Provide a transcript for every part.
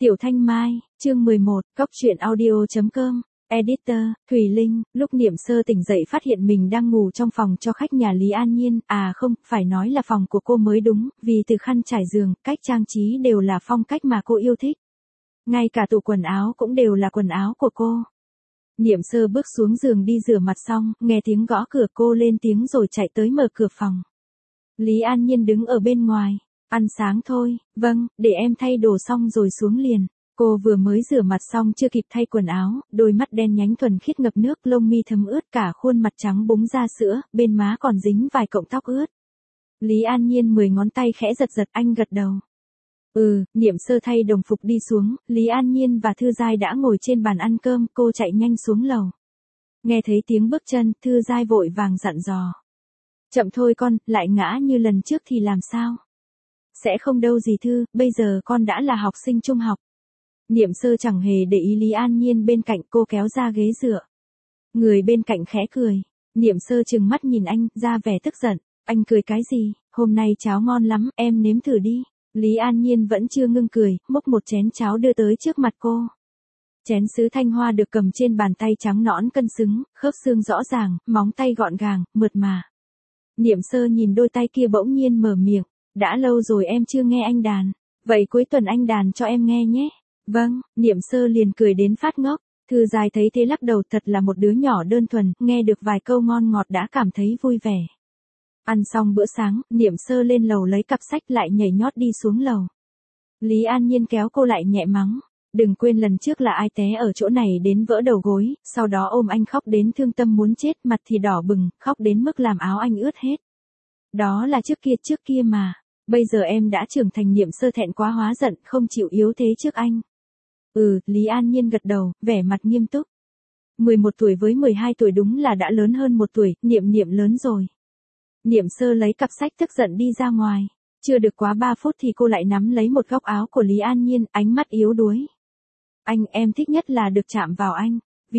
Tiểu Thanh Mai, chương 11, Cóc truyện audio.com, Editor, Thùy Linh, lúc Niệm Sơ tỉnh dậy phát hiện mình đang ngủ trong phòng cho khách nhà Lý An Nhiên, không, phải nói là phòng của cô mới đúng, vì từ khăn trải giường, cách trang trí đều là phong cách mà cô yêu thích. Ngay cả tủ quần áo cũng đều là quần áo của cô. Niệm Sơ bước xuống giường đi rửa mặt xong, nghe tiếng gõ cửa cô lên tiếng rồi chạy tới mở cửa phòng. Lý An Nhiên đứng ở bên ngoài. Ăn sáng thôi, vâng, để em thay đồ xong rồi xuống liền. Cô vừa mới rửa mặt xong chưa kịp thay quần áo, đôi mắt đen nhánh thuần khiết ngập nước, lông mi thấm ướt, cả khuôn mặt trắng búng ra sữa, bên má còn dính vài cọng tóc ướt. Lý An Nhiên 10 ngón tay khẽ giật giật, anh gật đầu. Niệm Sơ thay đồng phục đi xuống, Lý An Nhiên và Thư Giai đã ngồi trên bàn ăn cơm, cô chạy nhanh xuống lầu. Nghe thấy tiếng bước chân, Thư Giai vội vàng dặn dò. Chậm thôi con, lại ngã như lần trước thì làm sao? Sẽ không đâu dì Thư, bây giờ con đã là học sinh trung học. Niệm Sơ chẳng hề để ý Lý An Nhiên bên cạnh, cô kéo ra ghế dựa. Người bên cạnh khẽ cười. Niệm Sơ trừng mắt nhìn anh, ra vẻ tức giận. Anh cười cái gì, hôm nay cháo ngon lắm, em nếm thử đi. Lý An Nhiên vẫn chưa ngưng cười, múc một chén cháo đưa tới trước mặt cô. Chén sứ thanh hoa được cầm trên bàn tay trắng nõn cân xứng, khớp xương rõ ràng, móng tay gọn gàng, mượt mà. Niệm Sơ nhìn đôi tay kia bỗng nhiên mở miệng. Đã lâu rồi em chưa nghe anh đàn. Vậy cuối tuần anh đàn cho em nghe nhé. Vâng, Niệm Sơ liền cười đến phát ngốc. Thư Giai thấy thế lắc đầu, thật là một đứa nhỏ đơn thuần, nghe được vài câu ngon ngọt đã cảm thấy vui vẻ. Ăn xong bữa sáng, Niệm Sơ lên lầu lấy cặp sách lại nhảy nhót đi xuống lầu. Lý An Nhiên kéo cô lại nhẹ mắng. Đừng quên lần trước là ai té ở chỗ này đến vỡ đầu gối, sau đó ôm anh khóc đến thương tâm muốn chết, mặt thì đỏ bừng, khóc đến mức làm áo anh ướt hết. Đó là trước kia mà. Bây giờ em đã trưởng thành. Niệm Sơ thẹn quá hóa giận, không chịu yếu thế trước anh. Lý An Nhiên gật đầu, vẻ mặt nghiêm túc. 11 tuổi với 12 tuổi đúng là đã lớn hơn 1 tuổi, Niệm lớn rồi. Niệm Sơ lấy cặp sách tức giận đi ra ngoài. Chưa được quá 3 phút thì cô lại nắm lấy một góc áo của Lý An Nhiên, ánh mắt yếu đuối. Em thích nhất là được chạm vào anh.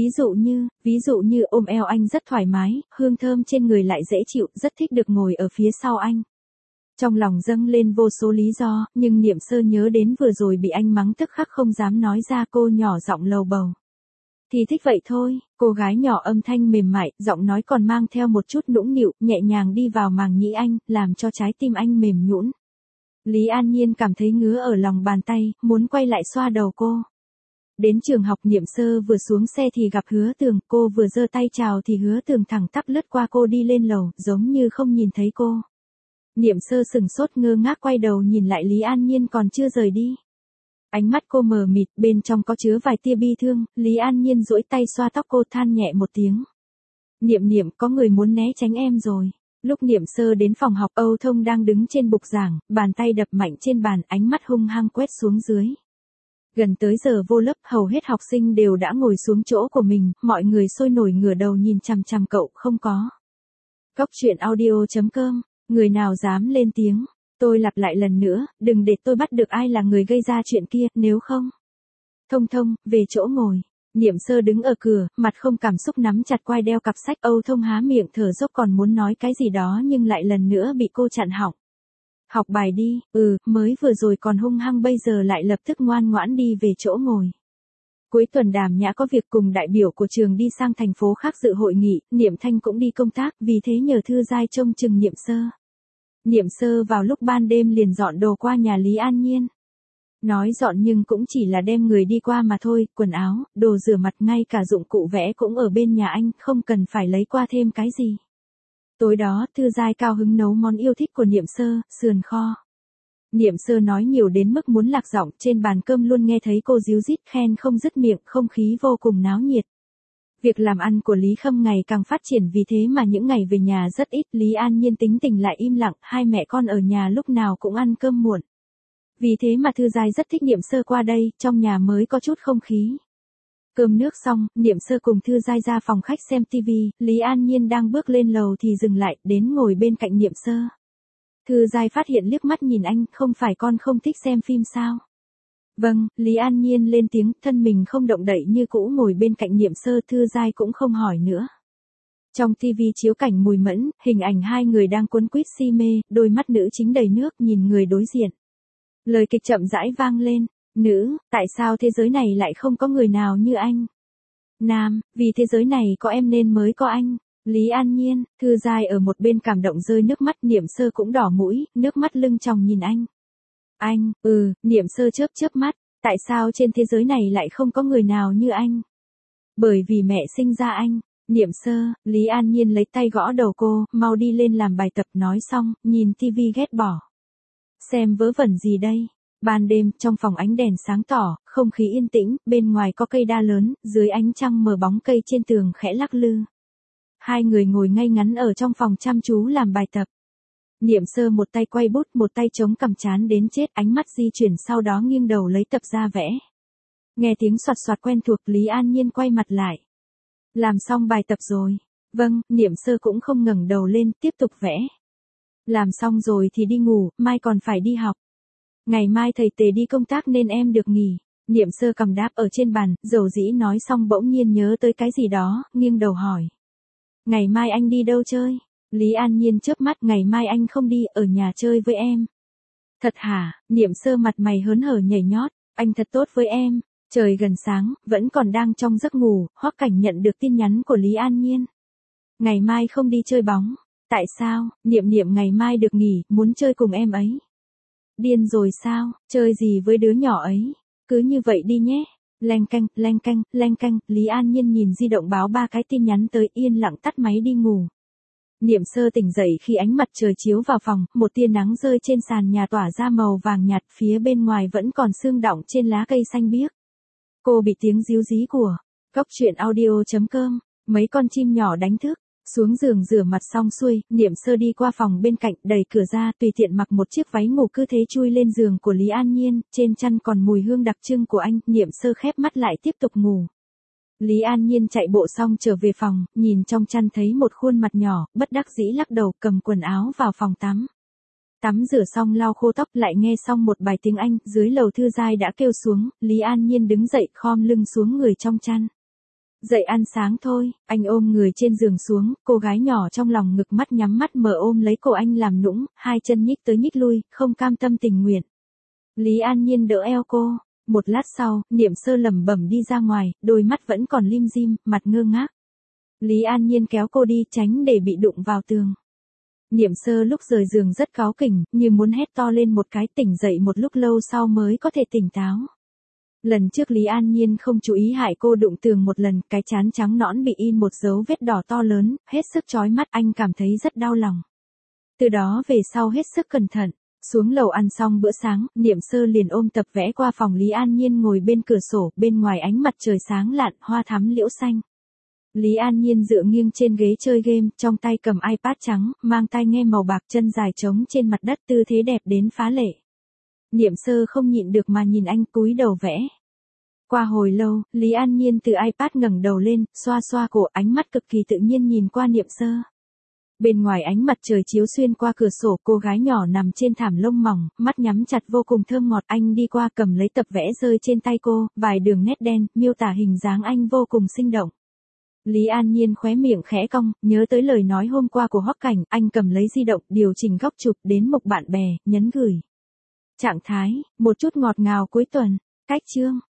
Ví dụ như ôm eo anh rất thoải mái, hương thơm trên người lại dễ chịu, rất thích được ngồi ở phía sau anh. Trong lòng dâng lên vô số lý do, nhưng Niệm Sơ nhớ đến vừa rồi bị anh mắng tức khắc không dám nói ra, cô nhỏ giọng lầu bầu. Thì thích vậy thôi, cô gái nhỏ âm thanh mềm mại, giọng nói còn mang theo một chút nũng nịu, nhẹ nhàng đi vào màng nhĩ anh, làm cho trái tim anh mềm nhũn. Lý An Nhiên cảm thấy ngứa ở lòng bàn tay, muốn quay lại xoa đầu cô. Đến trường học, Niệm Sơ vừa xuống xe thì gặp Hứa Tường, cô vừa giơ tay chào thì Hứa Tường thẳng tắp lướt qua cô đi lên lầu, giống như không nhìn thấy cô. Niệm Sơ sừng sốt ngơ ngác quay đầu nhìn lại Lý An Nhiên còn chưa rời đi. Ánh mắt cô mờ mịt, bên trong có chứa vài tia bi thương, Lý An Nhiên duỗi tay xoa tóc cô, than nhẹ một tiếng. Niệm, có người muốn né tránh em rồi. Lúc Niệm Sơ đến phòng học, Âu Thông đang đứng trên bục giảng, bàn tay đập mạnh trên bàn, ánh mắt hung hăng quét xuống dưới. Gần tới giờ vô lớp, hầu hết học sinh đều đã ngồi xuống chỗ của mình, mọi người sôi nổi ngửa đầu nhìn chằm chằm cậu, không có. Cóc truyện audio.com, người nào dám lên tiếng, tôi lặp lại lần nữa, đừng để tôi bắt được ai là người gây ra chuyện kia, nếu không. Thông, về chỗ ngồi. Niệm Sơ đứng ở cửa, mặt không cảm xúc nắm chặt quai đeo cặp sách. Âu Thông há miệng thở dốc còn muốn nói cái gì đó nhưng lại lần nữa bị cô chặn họng. Học bài đi, mới vừa rồi còn hung hăng bây giờ lại lập tức ngoan ngoãn đi về chỗ ngồi. Cuối tuần Đàm Nhã có việc cùng đại biểu của trường đi sang thành phố khác dự hội nghị, Niệm Thanh cũng đi công tác, vì thế nhờ Thư Giai trông chừng Niệm Sơ. Niệm Sơ vào lúc ban đêm liền dọn đồ qua nhà Lý An Nhiên. Nói dọn nhưng cũng chỉ là đem người đi qua mà thôi, quần áo, đồ rửa mặt, ngay cả dụng cụ vẽ cũng ở bên nhà anh, không cần phải lấy qua thêm cái gì. Tối đó, Thư Giai cao hứng nấu món yêu thích của Niệm Sơ, sườn kho. Niệm Sơ nói nhiều đến mức muốn lạc giọng, trên bàn cơm luôn nghe thấy cô díu dít khen không dứt miệng, không khí vô cùng náo nhiệt. Việc làm ăn của Lý Khâm ngày càng phát triển, vì thế mà những ngày về nhà rất ít, Lý An Nhiên tính tình lại im lặng, hai mẹ con ở nhà lúc nào cũng ăn cơm muộn. Vì thế mà Thư Giai rất thích Niệm Sơ qua đây, trong nhà mới có chút không khí. Cơm nước xong, Niệm Sơ cùng Thư Giai ra phòng khách xem tivi, Lý An Nhiên đang bước lên lầu thì dừng lại, đến ngồi bên cạnh Niệm Sơ. Thư Giai phát hiện liếc mắt nhìn anh, không phải con không thích xem phim sao? Vâng, Lý An Nhiên lên tiếng, thân mình không động đậy như cũ ngồi bên cạnh Niệm Sơ. Thư Giai cũng không hỏi nữa. Trong tivi chiếu cảnh mùi mẫn, hình ảnh hai người đang cuốn quýt si mê, đôi mắt nữ chính đầy nước nhìn người đối diện. Lời kịch chậm rãi vang lên. Nữ, tại sao thế giới này lại không có người nào như anh? Nam, vì thế giới này có em nên mới có anh. Lý An Nhiên, Thư Giai ở một bên cảm động rơi nước mắt, Niệm Sơ cũng đỏ mũi, nước mắt lưng tròng nhìn anh. Anh, Niệm Sơ chớp chớp mắt, tại sao trên thế giới này lại không có người nào như anh? Bởi vì mẹ sinh ra anh. Niệm Sơ, Lý An Nhiên lấy tay gõ đầu cô, mau đi lên làm bài tập, nói xong, nhìn tivi ghét bỏ. Xem vớ vẩn gì đây? Ban đêm, trong phòng ánh đèn sáng tỏ, không khí yên tĩnh, bên ngoài có cây đa lớn, dưới ánh trăng mờ bóng cây trên tường khẽ lắc lư. Hai người ngồi ngay ngắn ở trong phòng chăm chú làm bài tập. Niệm Sơ một tay quay bút, một tay chống cằm chán đến chết, ánh mắt di chuyển sau đó nghiêng đầu lấy tập ra vẽ. Nghe tiếng soạt soạt quen thuộc, Lý An Nhiên quay mặt lại. Làm xong bài tập rồi. Vâng, Niệm Sơ cũng không ngẩng đầu lên, tiếp tục vẽ. Làm xong rồi thì đi ngủ, mai còn phải đi học. Ngày mai thầy Tề đi công tác nên em được nghỉ. Niệm Sơ cầm đáp ở trên bàn, dầu dĩ nói xong bỗng nhiên nhớ tới cái gì đó, nghiêng đầu hỏi. Ngày mai anh đi đâu chơi? Lý An Nhiên chớp mắt, ngày mai anh không đi, ở nhà chơi với em. Thật hả? Niệm Sơ mặt mày hớn hở nhảy nhót, anh thật tốt với em. Trời gần sáng, vẫn còn đang trong giấc ngủ, Hoắc Cảnh nhận được tin nhắn của Lý An Nhiên. Ngày mai không đi chơi bóng. Tại sao? Niệm Niệm ngày mai được nghỉ, muốn chơi cùng em ấy. Điên rồi sao? Chơi gì với đứa nhỏ ấy? Cứ như vậy đi nhé. Leng canh, leng canh, leng canh, Lý An Nhiên nhìn di động báo 3 cái tin nhắn tới, yên lặng tắt máy đi ngủ. Niệm Sơ tỉnh dậy khi ánh mặt trời chiếu vào phòng, một tia nắng rơi trên sàn nhà tỏa ra màu vàng nhạt, phía bên ngoài vẫn còn sương đọng trên lá cây xanh biếc. Cô bị tiếng ríu rí của Cóc Truyện Audio.com, mấy con chim nhỏ đánh thức. Xuống giường rửa mặt xong xuôi, Niệm Sơ đi qua phòng bên cạnh, đẩy cửa ra, tùy tiện mặc một chiếc váy ngủ, cứ thế chui lên giường của Lý An Nhiên, trên chăn còn mùi hương đặc trưng của anh. Niệm Sơ khép mắt lại tiếp tục ngủ. Lý An Nhiên chạy bộ xong trở về phòng, nhìn trong chăn thấy một khuôn mặt nhỏ, bất đắc dĩ lắc đầu, cầm quần áo vào phòng tắm. Tắm rửa xong lau khô tóc, lại nghe xong một bài tiếng Anh, dưới lầu Thư Giai đã kêu xuống, Lý An Nhiên đứng dậy, khom lưng xuống người trong chăn. Dậy ăn sáng thôi, anh ôm người trên giường xuống, cô gái nhỏ trong lòng ngực mắt nhắm mắt mở ôm lấy cổ anh làm nũng, hai chân nhích tới nhích lui, không cam tâm tình nguyện. Lý An Nhiên đỡ eo cô. Một lát sau, Niệm Sơ lẩm bẩm đi ra ngoài, đôi mắt vẫn còn lim dim, mặt ngơ ngác. Lý An Nhiên kéo cô đi, tránh để bị đụng vào tường. Niệm Sơ lúc rời giường rất cáu kỉnh, như muốn hét to lên một cái, tỉnh dậy một lúc lâu sau mới có thể tỉnh táo. Lần trước Lý An Nhiên không chú ý hại cô đụng tường một lần, cái trán trắng nõn bị in một dấu vết đỏ to lớn, hết sức chói mắt, anh cảm thấy rất đau lòng. Từ đó về sau hết sức cẩn thận. Xuống lầu ăn xong bữa sáng, Niệm Sơ liền ôm tập vẽ qua phòng Lý An Nhiên ngồi bên cửa sổ, bên ngoài ánh mặt trời sáng lạn, hoa thắm liễu xanh. Lý An Nhiên dựa nghiêng trên ghế chơi game, trong tay cầm iPad trắng, mang tai nghe màu bạc, chân dài trống trên mặt đất, tư thế đẹp đến phá lệ. Niệm Sơ không nhịn được mà nhìn anh cúi đầu vẽ. Qua hồi lâu, Lý An Nhiên từ iPad ngẩng đầu lên, xoa xoa cổ, ánh mắt cực kỳ tự nhiên nhìn qua Niệm Sơ. Bên ngoài ánh mặt trời chiếu xuyên qua cửa sổ, cô gái nhỏ nằm trên thảm lông mỏng, mắt nhắm chặt vô cùng thơm ngọt. Anh đi qua cầm lấy tập vẽ rơi trên tay cô, vài đường nét đen, miêu tả hình dáng anh vô cùng sinh động. Lý An Nhiên khóe miệng khẽ cong, nhớ tới lời nói hôm qua của Hoắc Cảnh, anh cầm lấy di động, điều chỉnh góc chụp, đến mục bạn bè, nhấn gửi. Trạng thái, một chút ngọt ngào cuối tuần, cách chương.